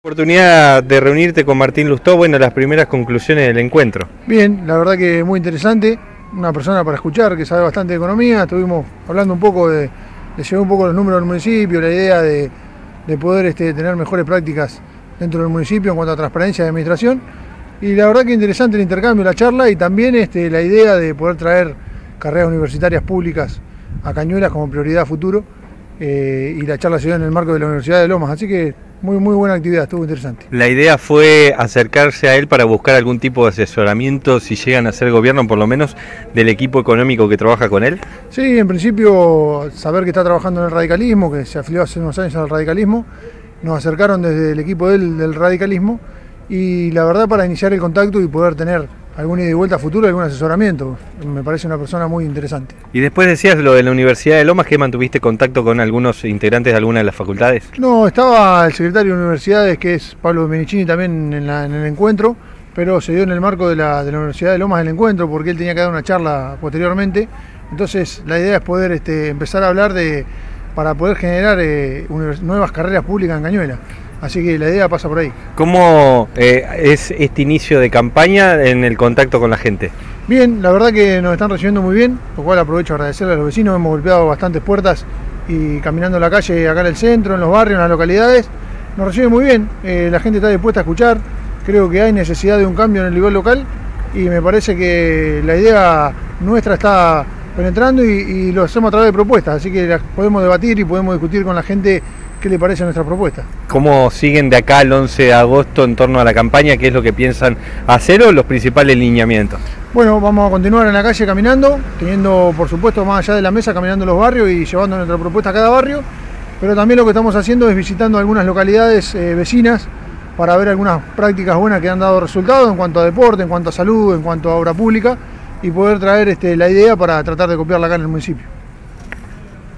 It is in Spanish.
Oportunidad de reunirte con Martín Lustó, bueno, las primeras conclusiones del encuentro. Bien, la verdad que muy interesante, una persona para escuchar que sabe bastante de economía, estuvimos hablando un poco de llevar un poco los números del municipio, la idea de poder tener mejores prácticas dentro del municipio en cuanto a transparencia de administración, y la verdad que interesante el intercambio, la charla, y también la idea de poder traer carreras universitarias públicas a Cañuelas como prioridad a futuro, y la charla se dio en el marco de la Universidad de Lomas, así que muy buena actividad, estuvo interesante. La idea fue acercarse a él para buscar algún tipo de asesoramiento, si llegan a ser gobierno, por lo menos del equipo económico que trabaja con él. Sí, en principio saber que está trabajando en el radicalismo, que se afilió hace unos años al radicalismo, nos acercaron desde el equipo del radicalismo, y la verdad para iniciar el contacto y poder tener alguna ida y vuelta a futuro, algún asesoramiento. Me parece una persona muy interesante. Y después decías lo de la Universidad de Lomas, que mantuviste contacto con algunos integrantes de alguna de las facultades. No, estaba el secretario de Universidades, que es Pablo Menicini, también en el encuentro, pero se dio en el marco de la Universidad de Lomas el encuentro, porque él tenía que dar una charla posteriormente. Entonces la idea es poder empezar a hablar para poder generar nuevas carreras públicas en Cañuelas. Así que la idea pasa por ahí. ¿Cómo es este inicio de campaña en el contacto con la gente? Bien, la verdad que nos están recibiendo muy bien, lo cual aprovecho a agradecerle a los vecinos. Hemos golpeado bastantes puertas y caminando la calle acá en el centro, en los barrios, en las localidades, nos reciben muy bien. La gente está dispuesta a escuchar, creo que hay necesidad de un cambio en el nivel local y me parece que la idea nuestra está penetrando y lo hacemos a través de propuestas, así que las podemos debatir y podemos discutir con la gente qué le parece nuestra propuesta. ¿Cómo siguen de acá al 11 de agosto en torno a la campaña? ¿Qué es lo que piensan hacer o los principales lineamientos? Bueno, vamos a continuar en la calle caminando, teniendo por supuesto más allá de la mesa, caminando los barrios y llevando nuestra propuesta a cada barrio, pero también lo que estamos haciendo es visitando algunas localidades vecinas para ver algunas prácticas buenas que han dado resultados en cuanto a deporte, en cuanto a salud, en cuanto a obra pública, y poder traer la idea para tratar de copiarla acá en el municipio.